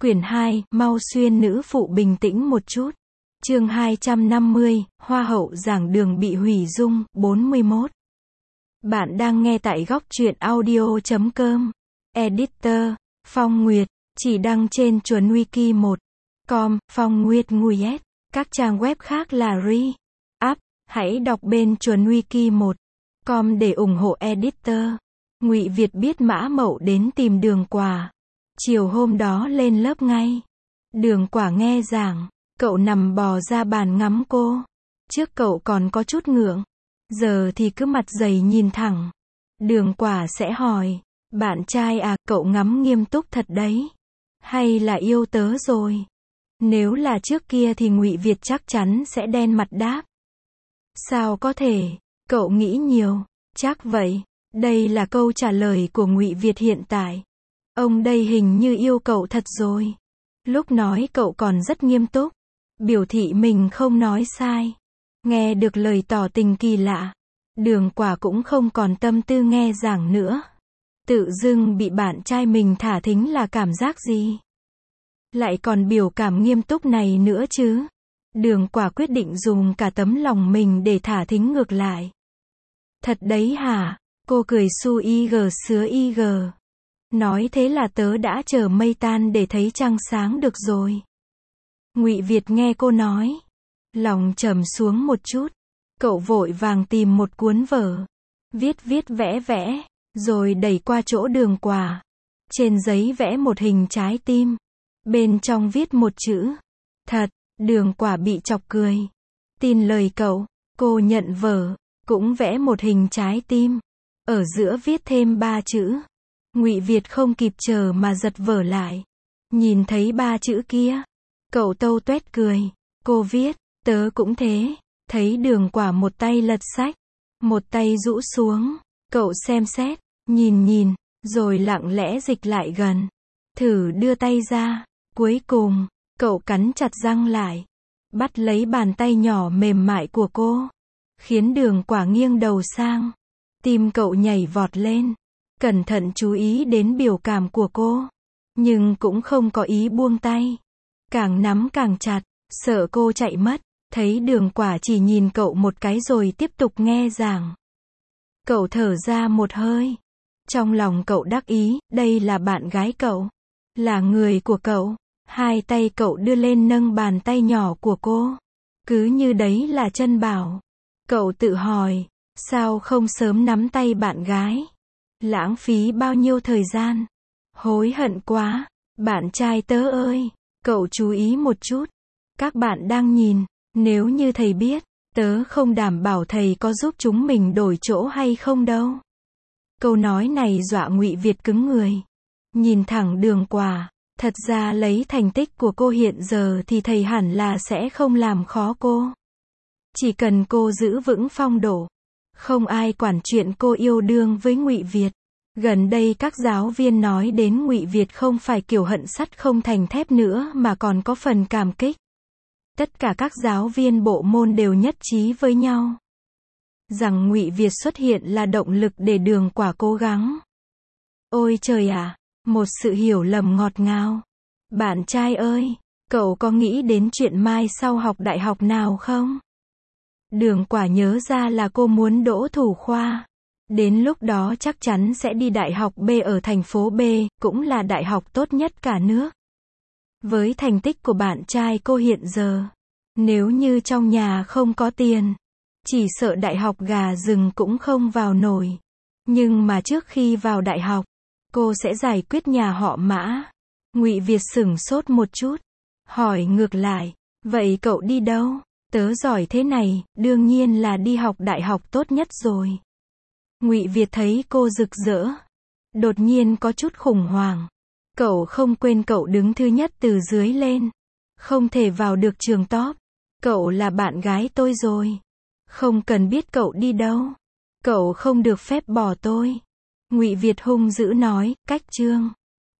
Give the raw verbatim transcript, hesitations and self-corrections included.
Quyển hai, mau xuyên nữ phụ bình tĩnh một chút. Chương hai trăm năm mươi, Hoa hậu giảng đường bị hủy dung, bốn mươi mốt. Bạn đang nghe tại góc truyện audio chấm com. Editor, Phong Nguyệt, chỉ đăng trên chuẩn wiki một chấm com, Phong Nguyệt Nguyệt. Các trang web khác là Re. Up, hãy đọc bên chuẩn wiki một chấm com để ủng hộ editor. Ngụy Việt biết Mã Mậu đến tìm Đường Quả. Chiều hôm đó lên lớp ngay. Đường Quả nghe giảng, cậu nằm bò ra bàn ngắm cô. Trước cậu còn có chút ngượng, giờ thì cứ mặt dày nhìn thẳng. Đường Quả sẽ hỏi, bạn trai à, cậu ngắm nghiêm túc thật đấy. Hay là yêu tớ rồi? Nếu là trước kia thì Ngụy Việt chắc chắn sẽ đen mặt đáp. Sao có thể, cậu nghĩ nhiều, chắc vậy. Đây là câu trả lời của Ngụy Việt hiện tại. Ông đây hình như yêu cậu thật rồi. Lúc nói cậu còn rất nghiêm túc, biểu thị mình không nói sai. Nghe được lời tỏ tình kỳ lạ, Đường Quả cũng không còn tâm tư nghe giảng nữa. Tự dưng bị bạn trai mình thả thính là cảm giác gì? Lại còn biểu cảm nghiêm túc này nữa chứ. Đường Quả quyết định dùng cả tấm lòng mình để thả thính ngược lại. Thật đấy hả? Cô cười su y gờ sứa y gờ. Nói thế là tớ đã chờ mây tan để thấy trăng sáng được rồi. Ngụy Việt nghe cô nói, lòng trầm xuống một chút. Cậu vội vàng tìm một cuốn vở, viết viết vẽ vẽ, rồi đẩy qua chỗ Đường Quả. Trên giấy vẽ một hình trái tim, bên trong viết một chữ thật. Đường Quả bị chọc cười. Tin lời cậu, cô nhận vở, cũng vẽ một hình trái tim, ở giữa viết thêm ba chữ. Ngụy Việt không kịp chờ mà giật vở lại. Nhìn thấy ba chữ kia, cậu tâu tuét cười. Cô viết, tớ cũng thế. Thấy Đường Quả một tay lật sách, một tay rũ xuống. Cậu xem xét, nhìn nhìn, rồi lặng lẽ dịch lại gần. Thử đưa tay ra. Cuối cùng, cậu cắn chặt răng lại, bắt lấy bàn tay nhỏ mềm mại của cô, khiến Đường Quả nghiêng đầu sang. Tim cậu nhảy vọt lên, cẩn thận chú ý đến biểu cảm của cô, nhưng cũng không có ý buông tay. Càng nắm càng chặt, sợ cô chạy mất. Thấy Đường Quả chỉ nhìn cậu một cái rồi tiếp tục nghe giảng. Cậu thở ra một hơi. Trong lòng cậu đắc ý, đây là bạn gái cậu, là người của cậu. Hai tay cậu đưa lên nâng bàn tay nhỏ của cô, cứ như đấy là chân bảo. Cậu tự hỏi, sao không sớm nắm tay bạn gái? Lãng phí bao nhiêu thời gian? Hối hận quá. Bạn trai tớ ơi, cậu chú ý một chút. Các bạn đang nhìn, nếu như thầy biết, tớ không đảm bảo thầy có giúp chúng mình đổi chỗ hay không đâu. Câu nói này dọa Ngụy Việt cứng người. Nhìn thẳng Đường Quả. Thật ra lấy thành tích của cô hiện giờ thì thầy hẳn là sẽ không làm khó cô. Chỉ cần cô giữ vững phong độ, không ai quản chuyện cô yêu đương với Ngụy Việt. Gần đây các giáo viên nói đến Ngụy Việt không phải kiểu hận sắt không thành thép nữa mà còn có phần cảm kích. Tất cả các giáo viên bộ môn đều nhất trí với nhau rằng Ngụy Việt xuất hiện là động lực để Đường Quả cố gắng. Ôi trời ạ! Một sự hiểu lầm ngọt ngào. Bạn trai ơi, cậu có nghĩ đến chuyện mai sau học đại học nào không? Đường Quả nhớ ra là cô muốn đỗ thủ khoa. Đến lúc đó chắc chắn sẽ đi đại học B ở thành phố B, cũng là đại học tốt nhất cả nước. Với thành tích của bạn trai cô hiện giờ, nếu như trong nhà không có tiền, chỉ sợ đại học gà rừng cũng không vào nổi. Nhưng mà trước khi vào đại học, cô sẽ giải quyết nhà họ Mã. Ngụy Việt sửng sốt một chút, hỏi ngược lại, vậy cậu đi đâu? Tớ giỏi thế này, đương nhiên là đi học đại học tốt nhất rồi. Ngụy Việt thấy cô rực rỡ, đột nhiên có chút khủng hoảng. Cậu không quên cậu đứng thứ nhất từ dưới lên, không thể vào được trường top. Cậu là bạn gái tôi rồi, không cần biết cậu đi đâu. Cậu không được phép bỏ tôi. Ngụy Việt hung dữ nói, cách chương.